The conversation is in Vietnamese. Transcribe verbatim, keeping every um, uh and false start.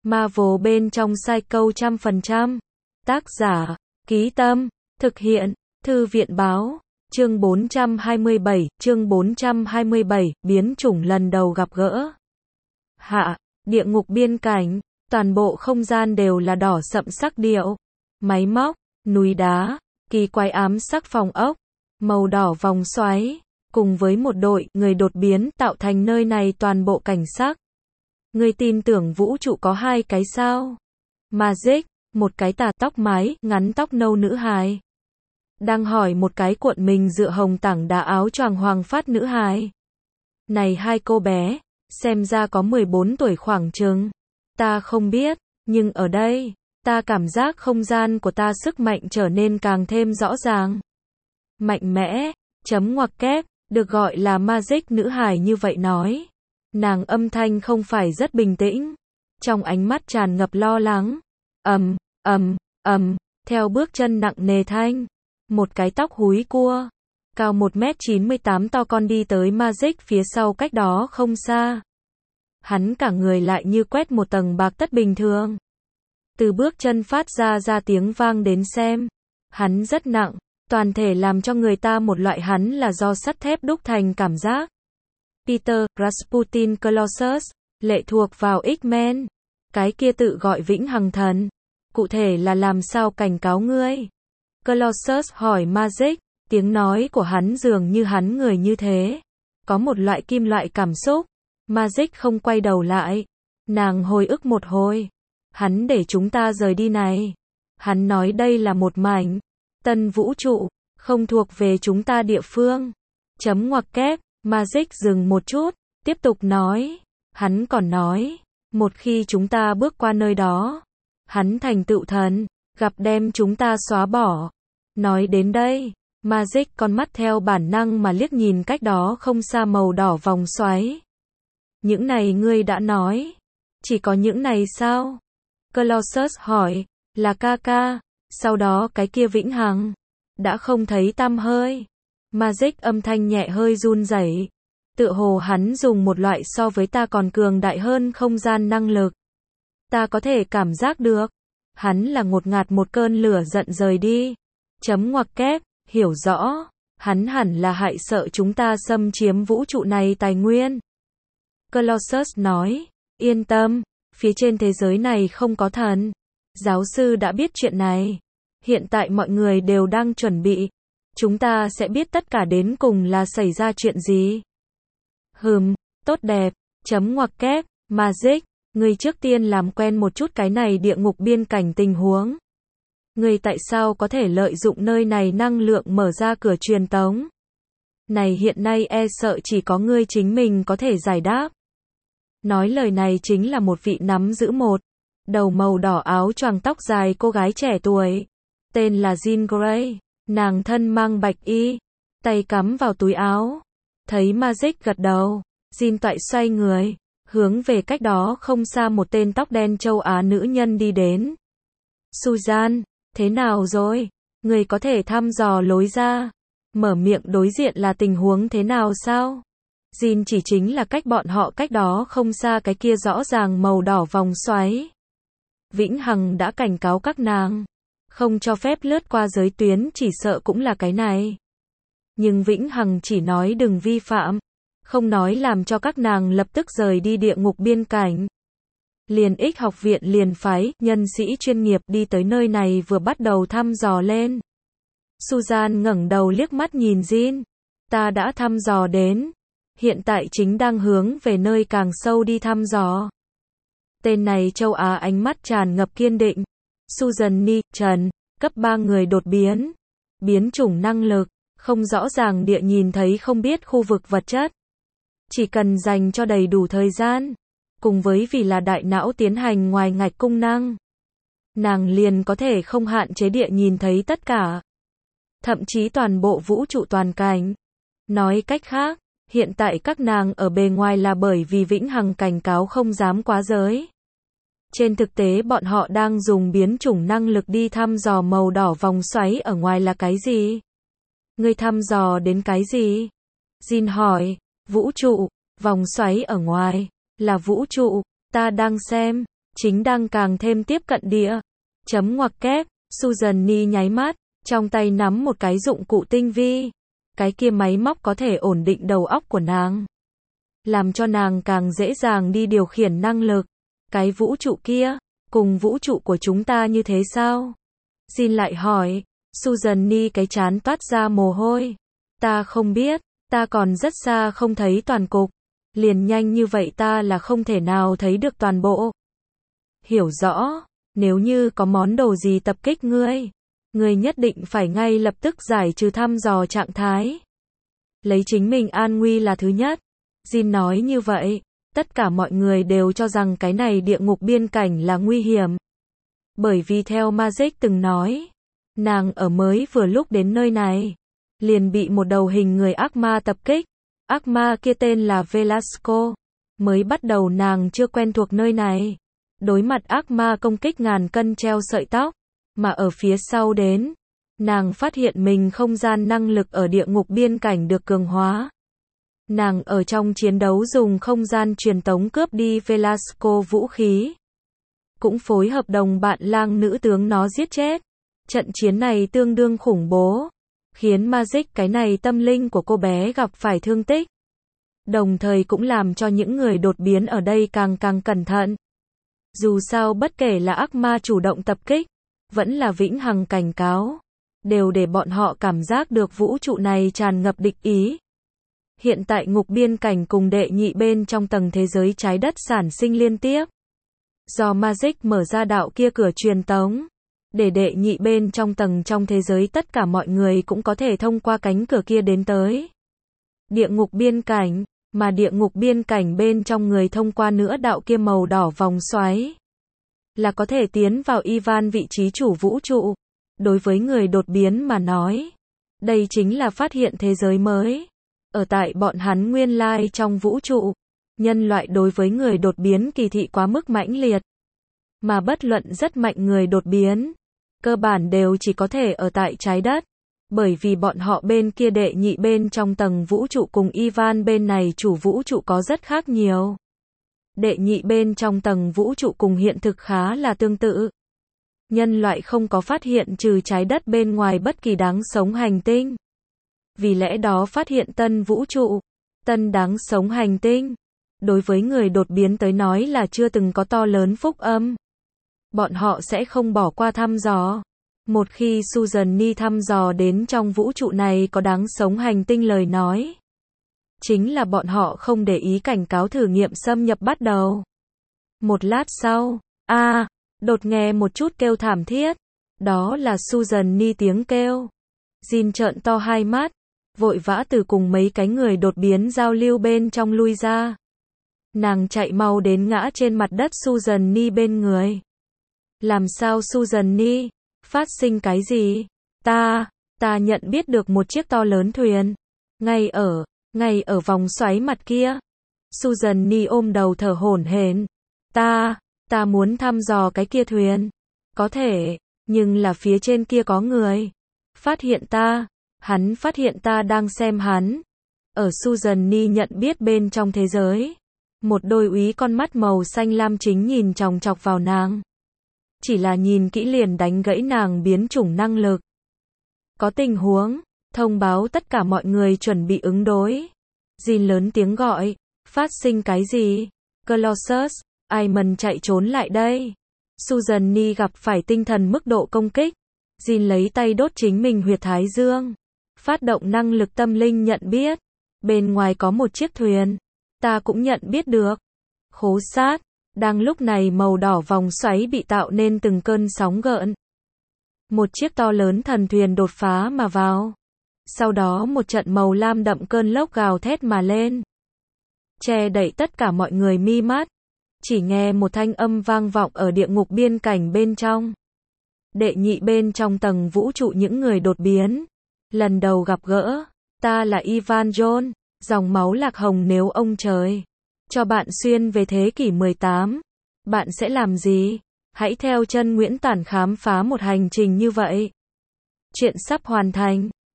Marvel bên trong Psycho trăm phần trăm. Tác giả, Ký Tâm, thực hiện, Thư viện báo. Chương bốn trăm hai mươi bảy, chương bốn trăm hai mươi bảy, biến chủng lần đầu gặp gỡ. Hạ, địa ngục biên cảnh, toàn bộ không gian đều là đỏ sậm sắc điệu. Máy móc, núi đá, kỳ quái ám sắc phòng ốc, màu đỏ vòng xoáy, cùng với một đội người đột biến tạo thành nơi này toàn bộ cảnh sắc. Người tin tưởng vũ trụ có hai cái sao? Magic, một cái tà tóc mái, ngắn tóc nâu nữ hài. Đang hỏi một cái cuộn mình dựa hồng tảng đá áo choàng hoàng phát nữ hài. Này hai cô bé, xem ra có mười bốn tuổi khoảng chừng. Ta không biết, nhưng ở đây, ta cảm giác không gian của ta sức mạnh trở nên càng thêm rõ ràng. Mạnh mẽ, chấm ngoặc kép, được gọi là Magic nữ hài như vậy nói. Nàng âm thanh không phải rất bình tĩnh, trong ánh mắt tràn ngập lo lắng. Ầm, ầm, ầm, theo bước chân nặng nề thanh, một cái tóc húi cua, cao một mét chín mươi tám to con đi tới Magic phía sau cách đó không xa. Hắn cả người lại như quét một tầng bạc tất bình thường. Từ bước chân phát ra ra tiếng vang đến xem, hắn rất nặng, toàn thể làm cho người ta một loại hắn là do sắt thép đúc thành cảm giác. Peter, Rasputin Colossus, lệ thuộc vào X-Men. Cái kia tự gọi vĩnh hằng thần. Cụ thể là làm sao cảnh cáo ngươi? Colossus hỏi Magic, tiếng nói của hắn dường như hắn người như thế. Có một loại kim loại cảm xúc. Magic không quay đầu lại. Nàng hồi ức một hồi. Hắn để chúng ta rời đi này. Hắn nói đây là một mảnh tân vũ trụ, không thuộc về chúng ta địa phương. Chấm ngoặc kép, Magic dừng một chút, tiếp tục nói. Hắn còn nói, một khi chúng ta bước qua nơi đó, hắn thành tựu thần, gặp đem chúng ta xóa bỏ. Nói đến đây, Magic con mắt theo bản năng mà liếc nhìn cách đó không xa màu đỏ vòng xoáy. Những này ngươi đã nói. Chỉ có những này sao? Colossus hỏi, là ca ca, sau đó cái kia vĩnh hằng, đã không thấy tăm hơi. Magic âm thanh nhẹ hơi run rẩy, tựa hồ hắn dùng một loại so với ta còn cường đại hơn không gian năng lực. Ta có thể cảm giác được, hắn là ngột ngạt một cơn lửa giận rời đi. Chấm ngoặc kép, hiểu rõ, hắn hẳn là hại sợ chúng ta xâm chiếm vũ trụ này tài nguyên. Colossus nói, yên tâm, phía trên thế giới này không có thần. Giáo sư đã biết chuyện này. Hiện tại mọi người đều đang chuẩn bị. Chúng ta sẽ biết tất cả đến cùng là xảy ra chuyện gì. Hừm, tốt đẹp, chấm ngoặc kép, Magic, ngươi trước tiên làm quen một chút cái này địa ngục biên cảnh tình huống. Ngươi tại sao có thể lợi dụng nơi này năng lượng mở ra cửa truyền tống? Này hiện nay e sợ chỉ có ngươi chính mình có thể giải đáp. Nói lời này chính là một vị nắm giữ một đầu màu đỏ áo choàng tóc dài cô gái trẻ tuổi. Tên là Jean Grey. Nàng thân mang bạch y, tay cắm vào túi áo. Thấy Magic gật đầu, Jean toại xoay người, hướng về cách đó không xa một tên tóc đen châu Á nữ nhân đi đến. Susan, thế nào rồi? Người có thể thăm dò lối ra. Mở miệng đối diện là tình huống thế nào sao? Jean chỉ chính là cách bọn họ cách đó không xa cái kia rõ ràng màu đỏ vòng xoáy. Vĩnh Hằng đã cảnh cáo các nàng. Không cho phép lướt qua giới tuyến chỉ sợ cũng là cái này. Nhưng Vĩnh Hằng chỉ nói đừng vi phạm. Không nói làm cho các nàng lập tức rời đi địa ngục biên cảnh. Liền Ích học viện liền phái nhân sĩ chuyên nghiệp đi tới nơi này vừa bắt đầu thăm dò lên. Susan ngẩng đầu liếc mắt nhìn Jean. Ta đã thăm dò đến. Hiện tại chính đang hướng về nơi càng sâu đi thăm dò. Tên này châu Á ánh mắt tràn ngập kiên định. Susan Ni, Trần, cấp ba người đột biến. Biến chủng năng lực, không rõ ràng địa nhìn thấy không biết khu vực vật chất. Chỉ cần dành cho đầy đủ thời gian, cùng với vì là đại não tiến hành ngoài ngạch cung năng. Nàng liền có thể không hạn chế địa nhìn thấy tất cả. Thậm chí toàn bộ vũ trụ toàn cảnh. Nói cách khác, hiện tại các nàng ở bề ngoài là bởi vì Vĩnh Hằng cảnh cáo không dám quá giới. Trên thực tế bọn họ đang dùng biến chủng năng lực đi thăm dò màu đỏ vòng xoáy ở ngoài là cái gì? Ngươi thăm dò đến cái gì? Jean hỏi, vũ trụ, vòng xoáy ở ngoài, là vũ trụ, ta đang xem, chính đang càng thêm tiếp cận địa. Chấm ngoặc kép, Suzanne nháy mắt, trong tay nắm một cái dụng cụ tinh vi. Cái kia máy móc có thể ổn định đầu óc của nàng, làm cho nàng càng dễ dàng đi điều khiển năng lực. Cái vũ trụ kia, cùng vũ trụ của chúng ta như thế sao? Jin lại hỏi. Suzanne cái trán toát ra mồ hôi. Ta không biết, ta còn rất xa không thấy toàn cục. Liền nhanh như vậy ta là không thể nào thấy được toàn bộ. Hiểu rõ, nếu như có món đồ gì tập kích ngươi, ngươi nhất định phải ngay lập tức giải trừ thăm dò trạng thái. Lấy chính mình an nguy là thứ nhất. Jin nói như vậy, tất cả mọi người đều cho rằng cái này địa ngục biên cảnh là nguy hiểm. Bởi vì theo Magic từng nói, nàng ở mới vừa lúc đến nơi này, liền bị một đầu hình người ác ma tập kích. Ác ma kia tên là Velasco. Mới bắt đầu nàng chưa quen thuộc nơi này. Đối mặt ác ma công kích ngàn cân treo sợi tóc, mà ở phía sau đến, nàng phát hiện mình không gian năng lực ở địa ngục biên cảnh được cường hóa. Nàng ở trong chiến đấu dùng không gian truyền tống cướp đi Velasco vũ khí. Cũng phối hợp đồng bạn lang nữ tướng nó giết chết. Trận chiến này tương đương khủng bố, khiến Magic cái này tâm linh của cô bé gặp phải thương tích. Đồng thời cũng làm cho những người đột biến ở đây càng càng cẩn thận. Dù sao bất kể là ác ma chủ động tập kích, vẫn là vĩnh hằng cảnh cáo, đều để bọn họ cảm giác được vũ trụ này tràn ngập địch ý. Hiện tại ngục biên cảnh cùng đệ nhị bên trong tầng thế giới trái đất sản sinh liên tiếp. Do Magic mở ra đạo kia cửa truyền tống, để đệ nhị bên trong tầng trong thế giới tất cả mọi người cũng có thể thông qua cánh cửa kia đến tới địa ngục biên cảnh, mà địa ngục biên cảnh bên trong người thông qua nữa đạo kia màu đỏ vòng xoáy, là có thể tiến vào Ivan vị trí chủ vũ trụ. Đối với người đột biến mà nói, đây chính là phát hiện thế giới mới. Ở tại bọn hắn nguyên lai trong vũ trụ, nhân loại đối với người đột biến kỳ thị quá mức mãnh liệt. Mà bất luận rất mạnh người đột biến, cơ bản đều chỉ có thể ở tại trái đất. Bởi vì bọn họ bên kia đệ nhị bên trong tầng vũ trụ cùng Ivan bên này chủ vũ trụ có rất khác nhiều. Đệ nhị bên trong tầng vũ trụ cùng hiện thực khá là tương tự. Nhân loại không có phát hiện trừ trái đất bên ngoài bất kỳ đáng sống hành tinh. Vì lẽ đó phát hiện tân vũ trụ, tân đáng sống hành tinh, đối với người đột biến tới nói là chưa từng có to lớn phúc âm. Bọn họ sẽ không bỏ qua thăm dò. Một khi Suzanne thăm dò đến trong vũ trụ này có đáng sống hành tinh lời nói, chính là bọn họ không để ý cảnh cáo thử nghiệm xâm nhập bắt đầu. Một lát sau, a à, đột nghe một chút kêu thảm thiết. Đó là Suzanne tiếng kêu. Jin trợn to hai mắt, vội vã từ cùng mấy cái người đột biến giao lưu bên trong lui ra. Nàng chạy mau đến ngã trên mặt đất Suzanne bên người. Làm sao Suzanne? Phát sinh cái gì? Ta, ta nhận biết được một chiếc to lớn thuyền. Ngay ở, ngay ở vòng xoáy mặt kia. Suzanne ôm đầu thở hổn hển. Ta, ta muốn thăm dò cái kia thuyền. Có thể, nhưng là phía trên kia có người. Phát hiện ta, hắn phát hiện ta đang xem hắn. Ở Suzanne nhận biết bên trong thế giới, một đôi úy con mắt màu xanh lam chính nhìn chòng chọc vào nàng. Chỉ là nhìn kỹ liền đánh gãy nàng biến chủng năng lực. Có tình huống, thông báo tất cả mọi người chuẩn bị ứng đối. Jin lớn tiếng gọi, phát sinh cái gì? Colossus, Iman chạy trốn lại đây. Suzanne gặp phải tinh thần mức độ công kích. Jin lấy tay đốt chính mình huyệt thái dương. Phát động năng lực tâm linh nhận biết. Bên ngoài có một chiếc thuyền. Ta cũng nhận biết được. Khố sát. Đang lúc này màu đỏ vòng xoáy bị tạo nên từng cơn sóng gợn. Một chiếc to lớn thần thuyền đột phá mà vào. Sau đó một trận màu lam đậm cơn lốc gào thét mà lên. Che đậy tất cả mọi người mi mắt. Chỉ nghe một thanh âm vang vọng ở địa ngục biên cảnh bên trong. Đệ nhị bên trong tầng vũ trụ những người đột biến. Lần đầu gặp gỡ, ta là Ivan John, dòng máu lạc hồng nếu ông trời cho bạn xuyên về thế kỷ mười tám, bạn sẽ làm gì? Hãy theo chân Nguyễn Tản khám phá một hành trình như vậy. Chuyện sắp hoàn thành.